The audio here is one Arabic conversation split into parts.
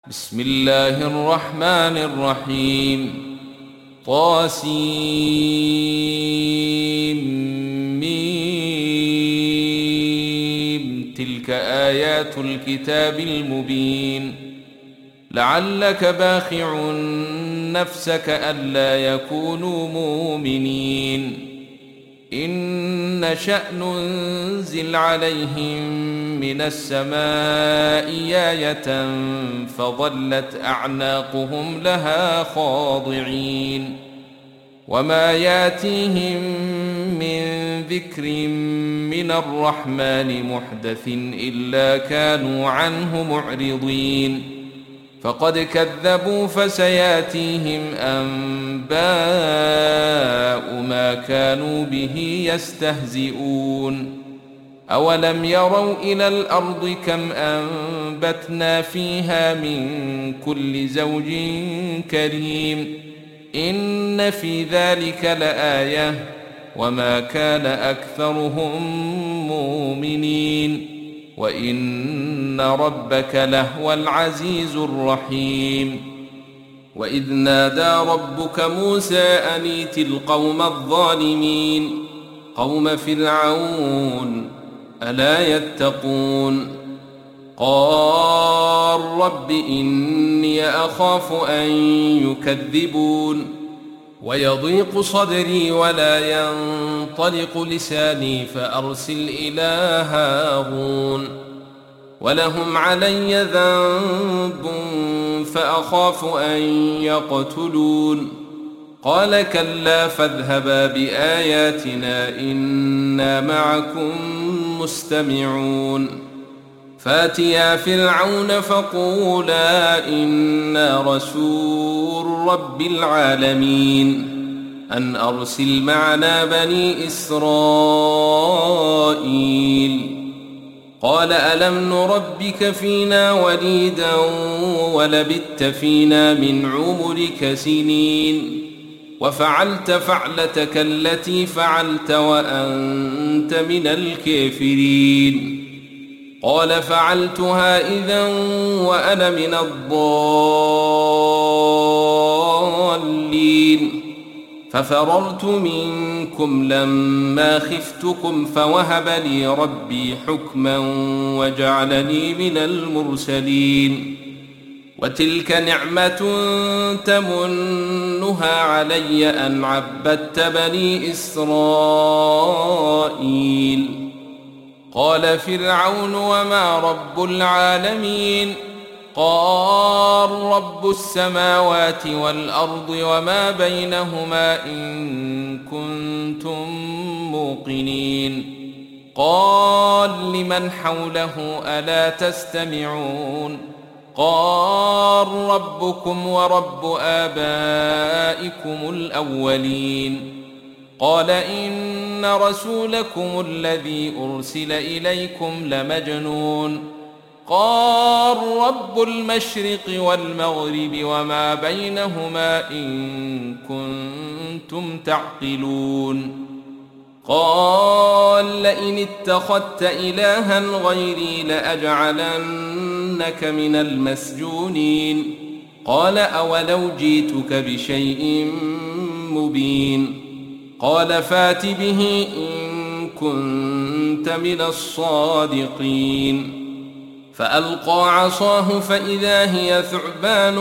بسم الله الرحمن الرحيم طاسيم تلك آيات الكتاب المبين لعلك باخع نفسك ألا يكونوا مؤمنين إن نشأ ننزل عليهم من السماء آية فظلت أعناقهم لها خاضعين وما ياتيهم من ذكر من الرحمن محدث إلا كانوا عنه معرضين فقد كذبوا فسياتيهم أنباء ما كانوا به يستهزئون أولم يروا إلى الأرض كم أنبتنا فيها من كل زوج كريم إن في ذلك لآية وما كان أكثرهم مؤمنين وإن ربك لهو العزيز الرحيم وإذ نادى ربك موسى أن ائت القوم الظالمين قوم فرعون ألا يتقون قال رب إني أخاف أن يكذبون ويضيق صدري ولا ينطلق لساني فأرسل إلى هارون ولهم علي ذنب فأخاف أن يقتلون قال كلا فاذهبا بآياتنا إنا معكم مستمعون فاتيا فرعون فقولا إنا رسول رب العالمين أن أرسل معنا بني إسرائيل قال ألم نربك فينا وليدا ولبثت فينا من عمرك سنين وفعلت فعلتك التي فعلت وأنت من الكافرين قال فعلتها إذا وأنا من الضالين ففررت منكم لما خفتكم فوهب لي ربي حكما وجعلني من المرسلين وتلك نعمة تمنها علي أن عبدت بني إسرائيل قال فرعون وما رب العالمين قال رب السماوات والأرض وما بينهما إن كنتم موقنين قال لمن حوله ألا تستمعون قال ربكم ورب آبائكم الأولين قال إن رسولكم الذي أرسل إليكم لمجنون قال رب المشرق والمغرب وما بينهما إن كنتم تعقلون قال لئن اتخذت إلها غيري لأجعلنك من المسجونين قال أولو جئتك بشيء مبين قال فات به إن كنت من الصادقين فألقى عصاه فإذا هي ثعبان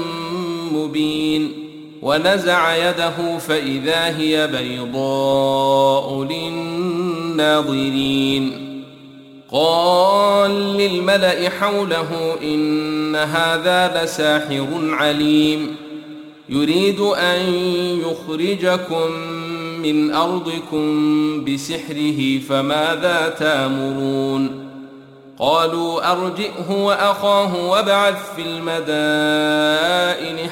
مبين ونزع يده فإذا هي بيضاء للناظرين قال للملأ حوله إن هذا لساحر عليم يريد أن يخرجكم من أرضكم بسحره فماذا تأمرون قالوا أرجئه وأخاه وابعث في المدائن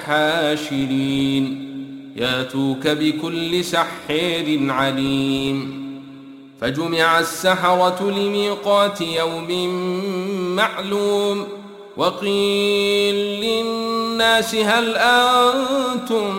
حاشرين ياتوك بكل سحر عليم فجمع السحرة لميقات يوم معلوم وقيل للناس هل أنتم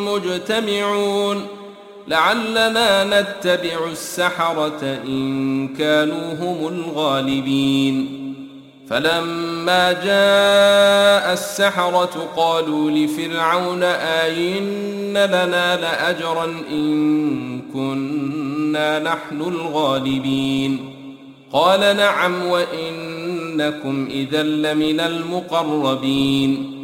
مجتمعون لعلنا نتبع السحرة إن كانوا هم الغالبين فلما جاء السحرة قالوا لفرعون آئن لنا لأجرا إن كنا نحن الغالبين قال نعم وإنكم إذا لمن المقربين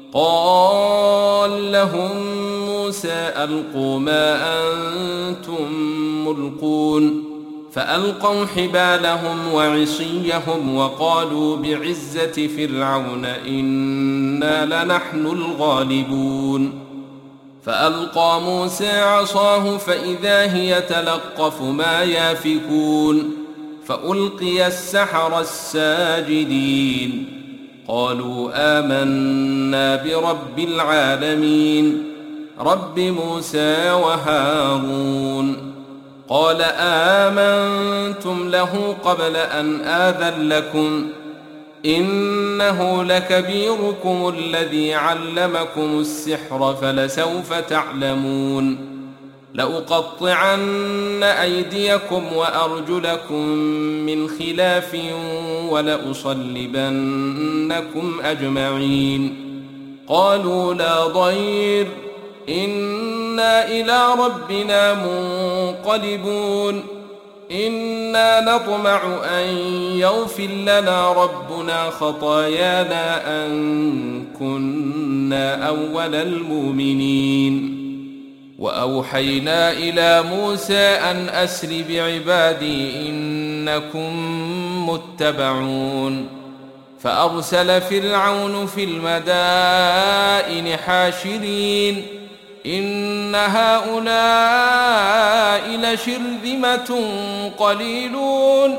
قال لهم موسى ألقوا ما أنتم ملقون فألقوا حبالهم وعصيهم وقالوا بعزة فرعون إنا لنحن الغالبون فألقى موسى عصاه فإذا هي تلقف ما يافكون فألقي السحرة الساجدين قالوا آمنا برب العالمين رب موسى وهارون قال آمنتم له قبل أن آذن لكم إنه لكبيركم الذي علمكم السحر فلسوف تعلمون لأقطعن أيديكم وأرجلكم من خلاف ولأصلبنكم أجمعين قالوا لا ضير إنا إلى ربنا منقلبون إنا نطمع أن يغفر لنا ربنا خطايانا أن كنا أول المؤمنين وأوحينا إلى موسى أن أسر بعبادي إنكم متبعون فأرسل فرعون في المدائن حاشرين إن هؤلاء لشرذمة قليلون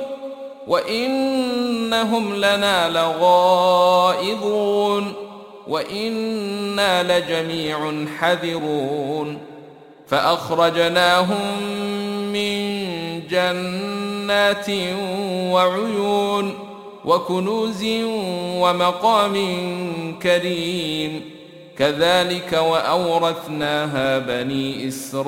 وإنهم لنا لغائظون وإنا لجميع حذرون فأخرجناهم من جنات وعيون وكنوز ومقام كريم كذلك وأورثناها بني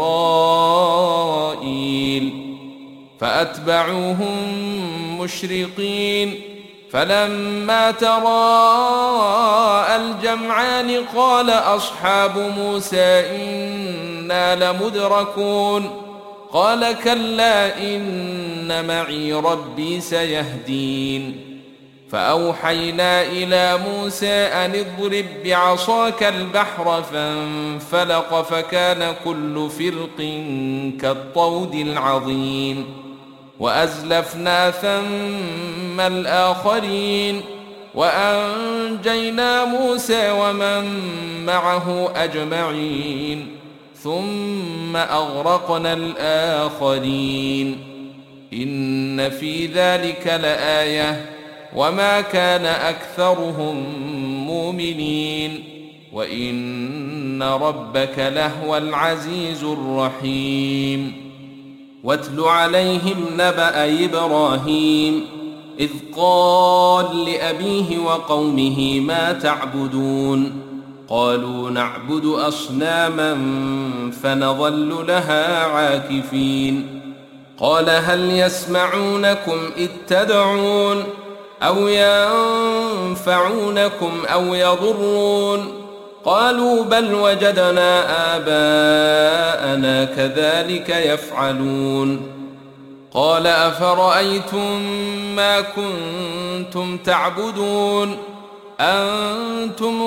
إسرائيل فأتبعوهم مشرقين فلما تراءى الجمعان قال أصحاب موسى إنا لمدركون قال كلا إن معي ربي سيهدين فأوحينا إلى موسى أن اضرب بعصاك البحر فانفلق فكان كل فرق كالطود العظيم وأزلفنا ثم الآخرين وأنجينا موسى ومن معه أجمعين ثم أغرقنا الآخرين إن في ذلك لآية وما كان أكثرهم مؤمنين وإن ربك لهو العزيز الرحيم واتل عليهم نبأ إبراهيم إذ قال لأبيه وقومه ما تعبدون قالوا نعبد أصناما فنظل لها عاكفين قال هل يسمعونكم إذ تدعون أو ينفعونكم أو يضرون قالوا بل وجدنا آباءنا كذلك يفعلون قال أفرأيتم ما كنتم تعبدون أنتم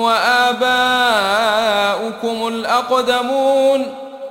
وآباؤكم الأقدمون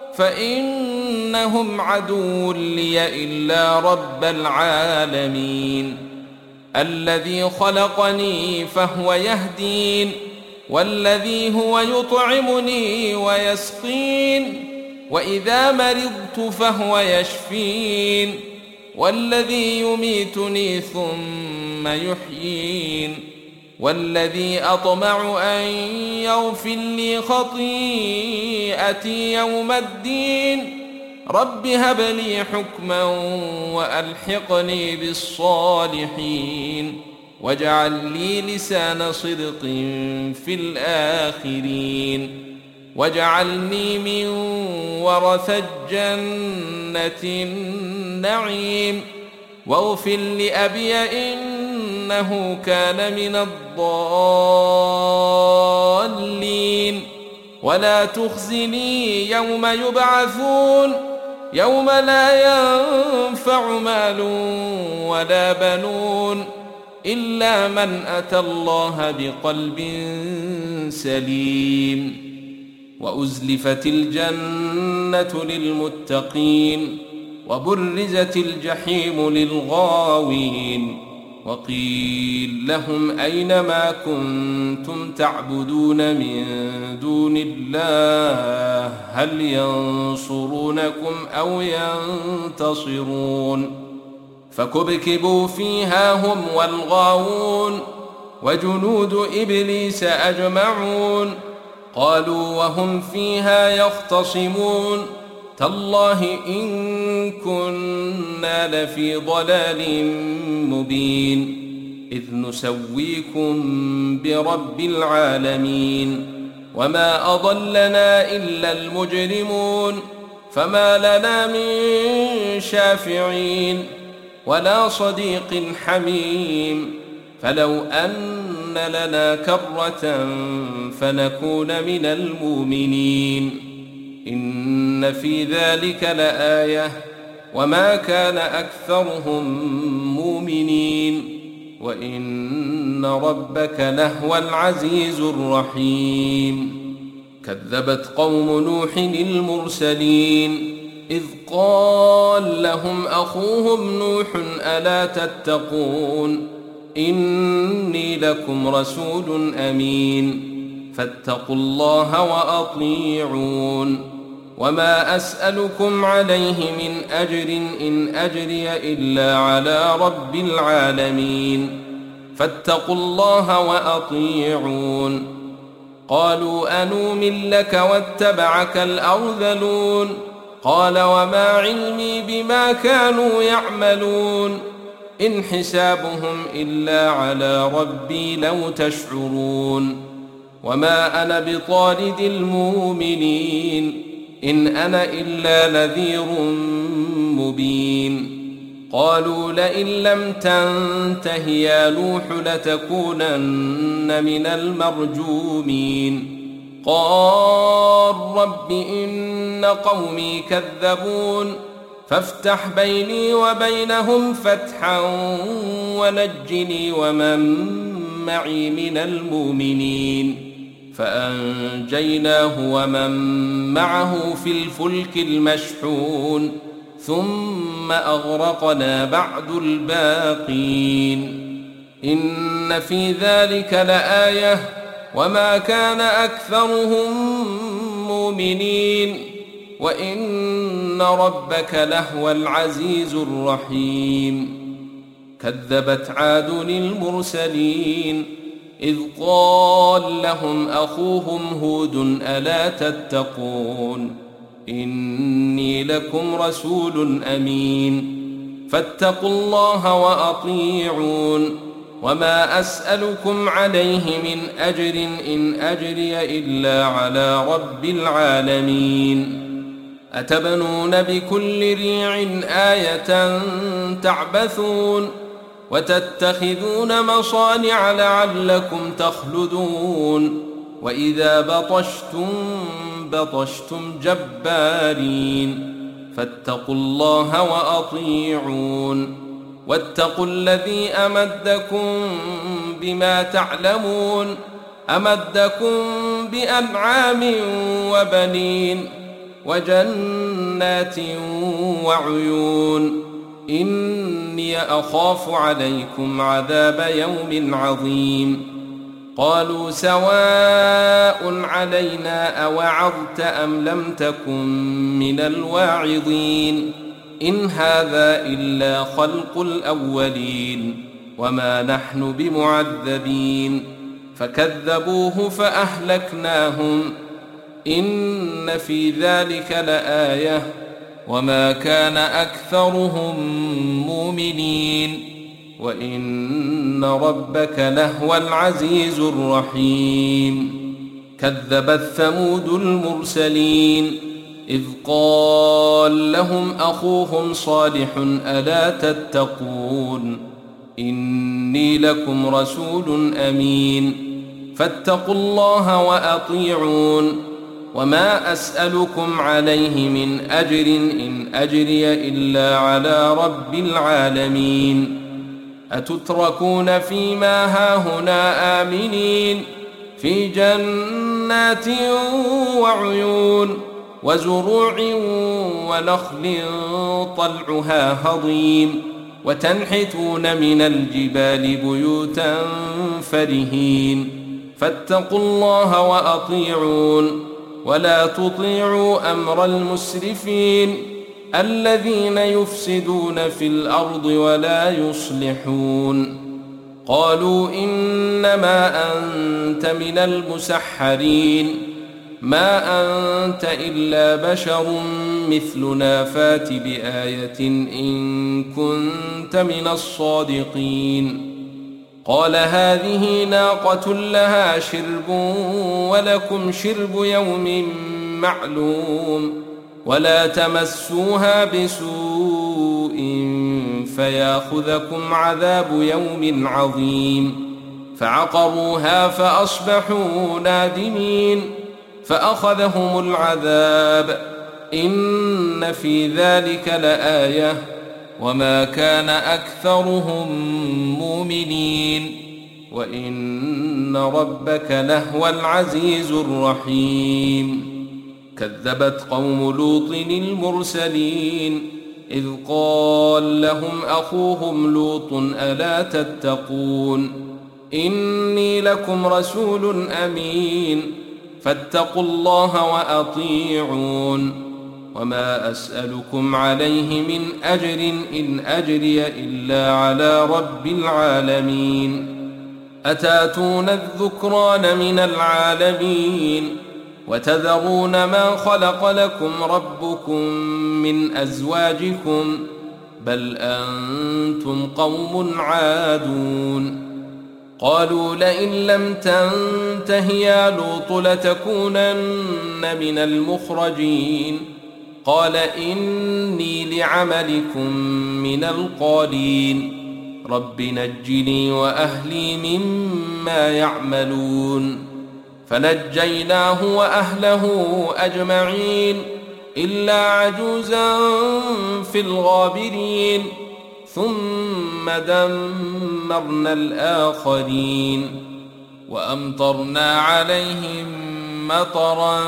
فإنهم عدو لي إلا رب العالمين الذي خلقني فهو يهدين والذي هو يطعمني ويسقين وإذا مرضت فهو يشفين والذي يميتني ثم يحيين والذي أطمع أن يغفر لي خطيئتي يوم الدين رب هب لي حكما وألحقني بالصالحين واجعل لي لسان صدق في الآخرين واجعلني من ورثة جنة النعيم واغفر لأبي إنه إنه كان من الضالين ولا تخزني يوم يبعثون يوم لا ينفع مال ولا بنون إلا من أتى الله بقلب سليم وأزلفت الجنة للمتقين وبرزت الجحيم للغاوين وقيل لهم أين ما كنتم تعبدون من دون الله هل ينصرونكم أو ينتصرون فكبكبوا فيها هم والغاوون وجنود إبليس أجمعون قالوا وهم فيها يختصمون تالله إن كنا لفي ضلال مبين إذ نسويكم برب العالمين وما أضلنا إلا المجرمون فما لنا من شافعين ولا صديق حميم فلو أن لنا كرة فنكون من المؤمنين إن في ذلك لآية وما كان أكثرهم مؤمنين وإن ربك لهو العزيز الرحيم كذبت قوم نوح المرسلين إذ قال لهم أخوهم نوح ألا تتقون إني لكم رسول أمين فاتقوا الله وأطيعون وما أسألكم عليه من أجر إن أجري إلا على رب العالمين فاتقوا الله وأطيعون قالوا أنؤمن لك واتبعك الأرذلون قال وما علمي بما كانوا يعملون إن حسابهم إلا على ربي لو تشعرون وما أنا بطارد المؤمنين إن أنا إلا نذير مبين قالوا لئن لم تنته يا نوح لتكونن من المرجومين قال رب إن قومي كذبون فافتح بيني وبينهم فتحا ونجني ومن معي من المؤمنين فأنجيناه ومن معه في الفلك المشحون ثم أغرقنا بعد الباقين إن في ذلك لآية وما كان أكثرهم مؤمنين وإن ربك لهو العزيز الرحيم كذبت عاد المرسلين إذ قال لهم أخوهم هود ألا تتقون إني لكم رسول أمين فاتقوا الله وأطيعون وما أسألكم عليه من أجر إن أجري إلا على رب العالمين أتبنون بكل ريع آية تعبثون وتتخذون مصانع لعلكم تخلدون وإذا بطشتم جبارين فاتقوا الله وأطيعون واتقوا الذي أمدكم بما تعلمون أمدكم بأنعام وبنين وجنات وعيون إني أخاف عليكم عذاب يوم عظيم قالوا سواء علينا أوعظت أم لم تكن من الواعظين إن هذا إلا خلق الأولين وما نحن بمعذبين فكذبوه فأهلكناهم إن في ذلك لآية وما كان أكثرهم مؤمنين وإن ربك لهو العزيز الرحيم كذبت ثمود المرسلين إذ قال لهم أخوهم صالح ألا تتقون إني لكم رسول أمين فاتقوا الله وأطيعون وما أسألكم عليه من أجر إن أجري إلا على رب العالمين أتتركون فيما هاهنا آمنين في جنات وعيون وزروع ونخل طلعها هضيم وتنحتون من الجبال بيوتا فرهين فاتقوا الله وأطيعون ولا تطيعوا أمر المسرفين الذين يفسدون في الأرض ولا يصلحون قالوا إنما أنت من المسحرين ما أنت إلا بشر مثلنا فات بآية إن كنت من الصادقين قال هذه ناقة لها شرب ولكم شرب يوم معلوم ولا تمسوها بسوء فياخذكم عذاب يوم عظيم فعقروها فأصبحوا نادمين فأخذهم العذاب إن في ذلك لآية وما كان أكثرهم مؤمنين وإن ربك لهو العزيز الرحيم كذبت قوم لوط المرسلين إذ قال لهم أخوهم لوط ألا تتقون إني لكم رسول أمين فاتقوا الله وأطيعون وما أسألكم عليه من أجر إن أجري إلا على رب العالمين أتاتون الذكران من العالمين وتذرون ما خلق لكم ربكم من أزواجكم بل أنتم قوم عادون قالوا لئن لم تنته يا لوط لتكونن من المخرجين قال إني لعملكم من القالين رب نجني وأهلي مما يعملون فنجيناه وأهله أجمعين إلا عجوزا في الغابرين ثم دمرنا الآخرين وأمطرنا عليهم مطرا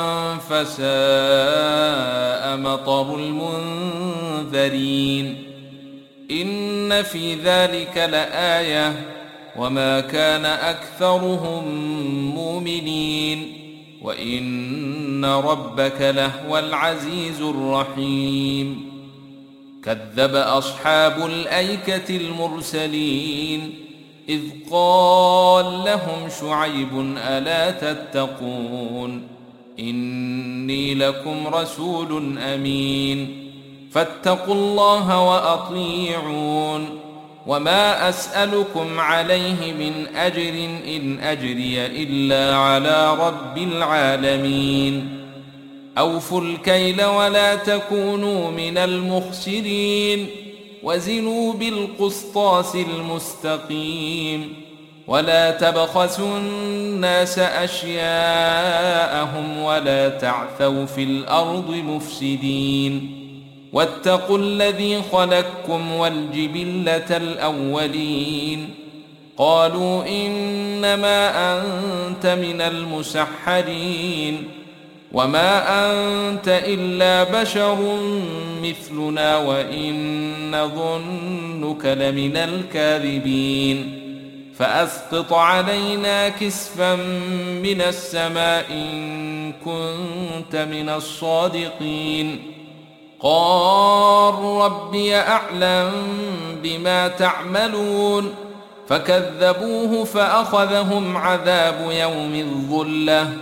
فساء مطر المنذرين إن في ذلك لآية وما كان أكثرهم مؤمنين وإن ربك لهو العزيز الرحيم كذب أصحاب الأيكة المرسلين إذ قال لهم شعيب ألا تتقون إني لكم رسول أمين فاتقوا الله وأطيعون وما أسألكم عليه من أجر إن أجري إلا على رب العالمين أوفوا الكيل ولا تكونوا من المخسرين وزنوا بالقسطاس المستقيم ولا تبخسوا الناس أشياءهم ولا تعثوا في الأرض مفسدين واتقوا الذي خلقكم والجبلة الأولين قالوا إنما أنت من المسحرين وما أنت إلا بشر مثلنا وإن نظنك لمن الكاذبين فأسقط علينا كسفا من السماء إن كنت من الصادقين قال ربي أعلم بما تعملون فكذبوه فأخذهم عذاب يوم الظلة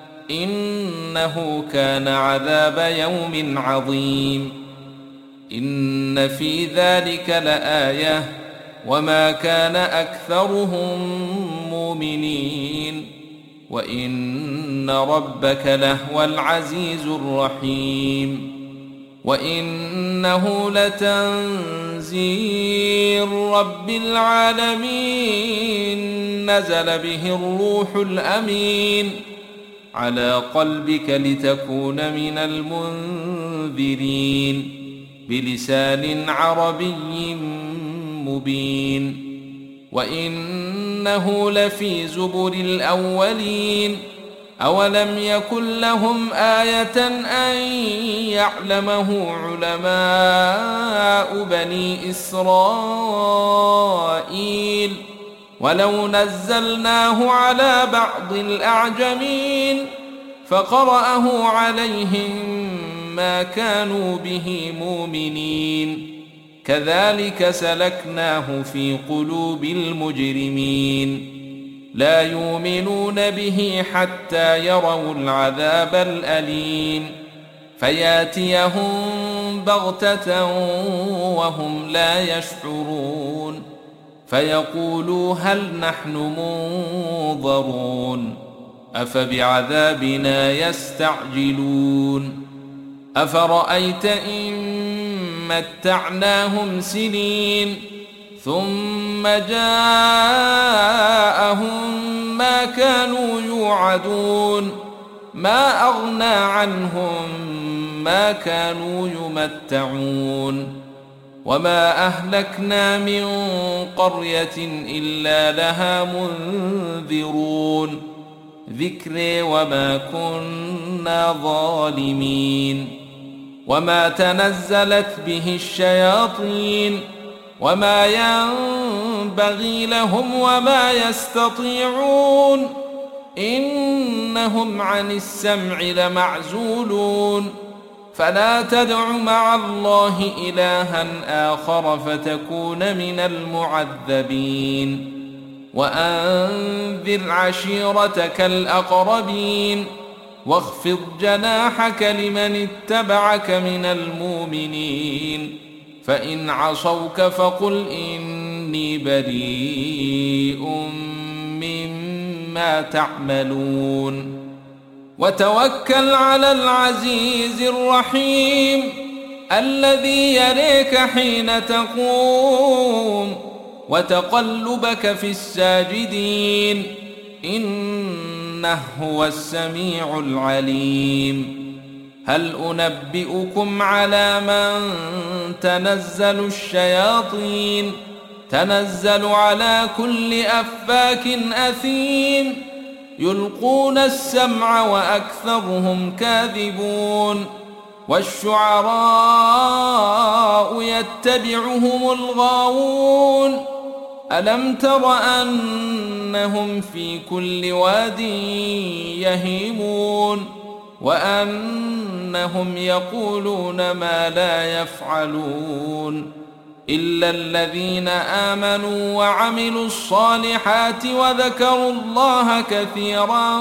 إنه كان عذاب يوم عظيم إن في ذلك لآية وما كان أكثرهم مؤمنين وإن ربك لهو العزيز الرحيم وإنه لتنزيل رب العالمين نزل به الروح الأمين على قلبك لتكون من المنذرين بلسان عربي مبين وإنه لفي زبر الأولين أولم يكن لهم آية أن يعلمه علماء بني إسرائيل ولو نزلناه على بعض الأعجمين فقرأه عليهم ما كانوا به مؤمنين كذلك سلكناه في قلوب المجرمين لا يؤمنون به حتى يروا العذاب الأليم فياتيهم بغتة وهم لا يشعرون فيقولوا هل نحن منظرون أفبعذابنا يستعجلون أفرأيت إن متعناهم سنين ثم جاءهم ما كانوا يوعدون ما أغنى عنهم ما كانوا يمتعون وما أهلكنا من قرية إلا لها منذرون ذكري وما كنا ظالمين وما تنزلت به الشياطين وما ينبغي لهم وما يستطيعون إنهم عن السمع لمعزولون فلا تدع مع الله إلها آخر فتكون من المعذبين وأنذر عشيرتك الأقربين واخفض جناحك لمن اتبعك من المؤمنين فإن عصوك فقل إني بريء مما تعملون وتوكل على العزيز الرحيم الذي يريك حين تقوم وتقلبك في الساجدين إنه هو السميع العليم هل أنبئكم على من تنزل الشياطين تنزل على كل أفاك أثيم يلقون السمع وأكثرهم كاذبون والشعراء يتبعهم الغاوون ألم تر أنهم في كل واد يهيمون وأنهم يقولون ما لا يفعلون إلا الذين آمنوا وعملوا الصالحات وذكروا الله كثيرا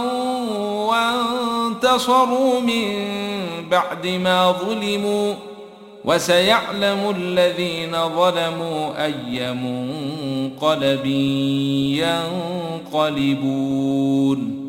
وانتصروا من بعد ما ظلموا وسيعلم الذين ظلموا أي منقلب ينقلبون